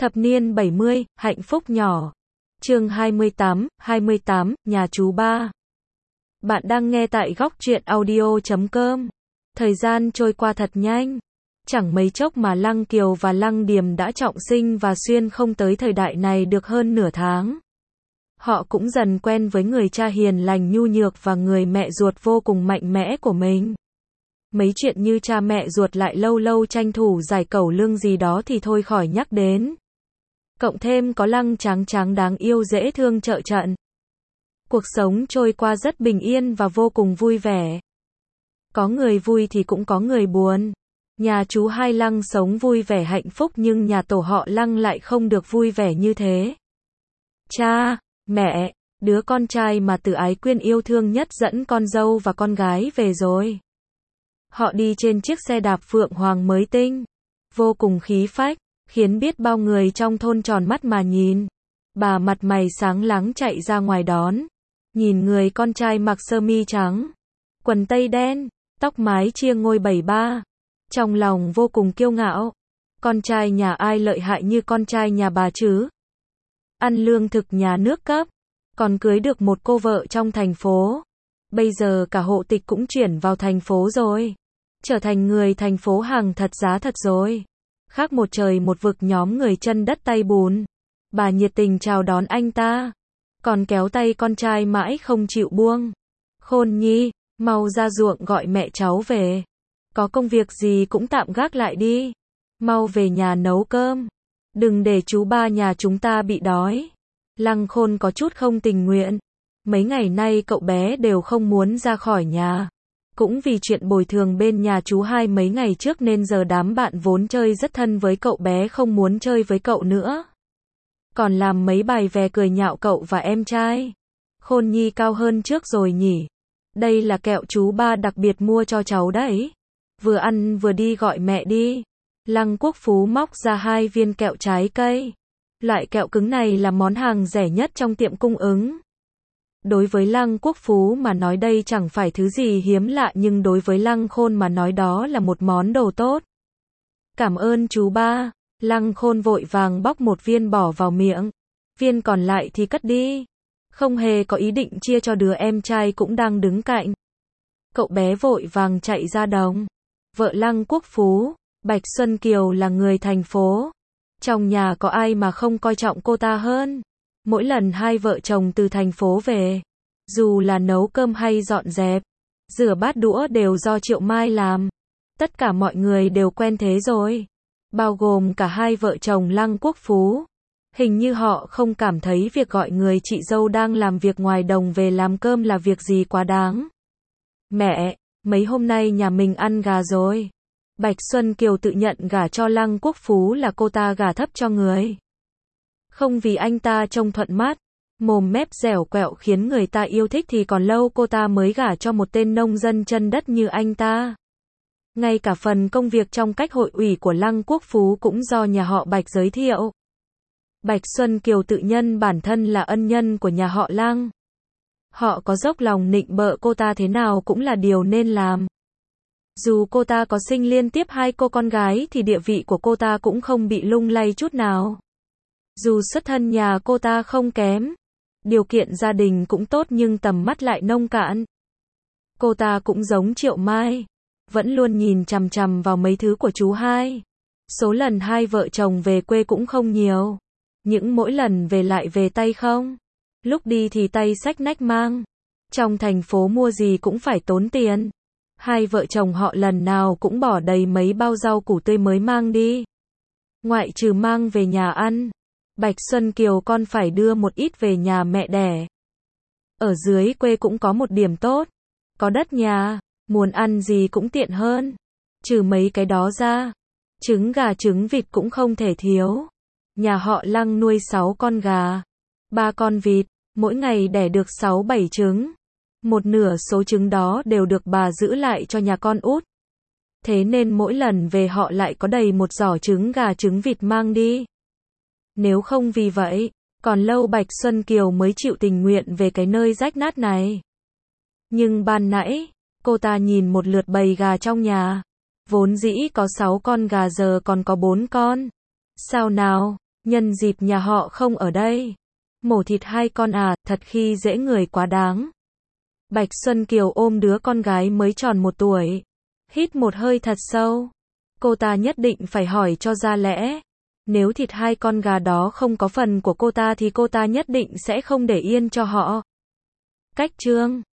Thập niên 70, hạnh phúc nhỏ. Chương 28, nhà chú ba. Bạn đang nghe tại góc truyện audio.com. Thời gian trôi qua thật nhanh. Chẳng mấy chốc mà Lăng Kiều và Lăng Điềm đã trọng sinh và xuyên không tới thời đại này được hơn nửa tháng. Họ cũng dần quen với người cha hiền lành nhu nhược và người mẹ ruột vô cùng mạnh mẽ của mình. Mấy chuyện như cha mẹ ruột lại lâu lâu tranh thủ giải cẩu lương gì đó thì thôi khỏi nhắc đến. Cộng thêm có Lăng Tráng Tráng đáng yêu dễ thương trợ trận. Cuộc sống trôi qua rất bình yên và vô cùng vui vẻ. Có người vui thì cũng có người buồn. Nhà chú hai Lăng sống vui vẻ hạnh phúc nhưng nhà tổ họ Lăng lại không được vui vẻ như thế. Cha, mẹ, đứa con trai mà Từ Ái Quyên yêu thương nhất dẫn con dâu và con gái về rồi. Họ đi trên chiếc xe đạp phượng hoàng mới tinh, vô cùng khí phách, khiến biết bao người trong thôn tròn mắt mà nhìn. Bà mặt mày sáng láng chạy ra ngoài đón, nhìn người con trai mặc sơ mi trắng, quần tây đen, tóc mái chia ngôi 73, trong lòng vô cùng kiêu ngạo. Con trai nhà ai lợi hại như con trai nhà bà chứ? Ăn lương thực nhà nước cấp, còn cưới được một cô vợ trong thành phố. Bây giờ cả hộ tịch cũng chuyển vào thành phố rồi, trở thành người thành phố hàng thật giá thật rồi. Khác một trời một vực nhóm người chân đất tay bùn. Bà nhiệt tình chào đón anh ta, còn kéo tay con trai mãi không chịu buông. Khôn nhi, mau ra ruộng gọi mẹ cháu về. Có công việc gì cũng tạm gác lại đi. Mau về nhà nấu cơm. Đừng để chú ba nhà chúng ta bị đói. Lăng Khôn có chút không tình nguyện. Mấy ngày nay cậu bé đều không muốn ra khỏi nhà. Cũng vì chuyện bồi thường bên nhà chú hai mấy ngày trước nên giờ đám bạn vốn chơi rất thân với cậu bé không muốn chơi với cậu nữa. Còn làm mấy bài về cười nhạo cậu và em trai. Khôn nhi cao hơn trước rồi nhỉ. Đây là kẹo chú ba đặc biệt mua cho cháu đấy. Vừa ăn vừa đi gọi mẹ đi. Lăng Quốc Phú móc ra 2 viên kẹo trái cây. Loại kẹo cứng này là món hàng rẻ nhất trong tiệm cung ứng. Đối với Lăng Quốc Phú mà nói đây chẳng phải thứ gì hiếm lạ nhưng đối với Lăng Khôn mà nói đó là một món đồ tốt. Cảm ơn chú ba. Lăng Khôn vội vàng bóc một viên bỏ vào miệng. Viên còn lại thì cất đi. Không hề có ý định chia cho đứa em trai cũng đang đứng cạnh. Cậu bé vội vàng chạy ra đồng. Vợ Lăng Quốc Phú, Bạch Xuân Kiều là người thành phố. Trong nhà có ai mà không coi trọng cô ta hơn. Mỗi lần hai vợ chồng từ thành phố về, dù là nấu cơm hay dọn dẹp, rửa bát đũa đều do Triệu Mai làm. Tất cả mọi người đều quen thế rồi. Bao gồm cả hai vợ chồng Lăng Quốc Phú. Hình như họ không cảm thấy việc gọi người chị dâu đang làm việc ngoài đồng về làm cơm là việc gì quá đáng. Mẹ, mấy hôm nay nhà mình ăn gà rồi. Bạch Xuân Kiều tự nhận gả cho Lăng Quốc Phú là cô ta gả thấp cho người. Không vì anh ta trông thuận mắt, mồm mép dẻo quẹo khiến người ta yêu thích thì còn lâu cô ta mới gả cho một tên nông dân chân đất như anh ta. Ngay cả phần công việc trong cách hội ủy của Lăng Quốc Phú cũng do nhà họ Bạch giới thiệu. Bạch Xuân Kiều tự nhân bản thân là ân nhân của nhà họ Lăng. Họ có dốc lòng nịnh bợ cô ta thế nào cũng là điều nên làm. Dù cô ta có sinh liên tiếp 2 cô con gái thì địa vị của cô ta cũng không bị lung lay chút nào. Dù xuất thân nhà cô ta không kém, điều kiện gia đình cũng tốt nhưng tầm mắt lại nông cạn. Cô ta cũng giống Triệu Mai, vẫn luôn nhìn chằm chằm vào mấy thứ của chú hai. Số lần hai vợ chồng về quê cũng không nhiều. Những mỗi lần về lại về tay không. Lúc đi thì tay xách nách mang. Trong thành phố mua gì cũng phải tốn tiền. Hai vợ chồng họ lần nào cũng bỏ đầy mấy bao rau củ tươi mới mang đi. Ngoại trừ mang về nhà ăn, Bạch Xuân Kiều con phải đưa một ít về nhà mẹ đẻ. Ở dưới quê cũng có một điểm tốt. Có đất nhà, muốn ăn gì cũng tiện hơn. Trừ mấy cái đó ra, trứng gà trứng vịt cũng không thể thiếu. Nhà họ Lăng nuôi 6 con gà, 3 con vịt, mỗi ngày đẻ được 6-7 trứng. Một nửa số trứng đó đều được bà giữ lại cho nhà con út. Thế nên mỗi lần về họ lại có đầy một giỏ trứng gà trứng vịt mang đi. Nếu không vì vậy, còn lâu Bạch Xuân Kiều mới chịu tình nguyện về cái nơi rách nát này. Nhưng ban nãy, cô ta nhìn một lượt bầy gà trong nhà. Vốn dĩ có 6 con gà giờ còn có 4 con. Sao nào? Nhân dịp nhà họ không ở đây. Mổ thịt 2 con à, thật khi dễ người quá đáng. Bạch Xuân Kiều ôm đứa con gái mới tròn 1 tuổi. Hít một hơi thật sâu. Cô ta nhất định phải hỏi cho ra lẽ. Nếu thịt 2 con gà đó không có phần của cô ta thì cô ta nhất định sẽ không để yên cho họ. Cách chương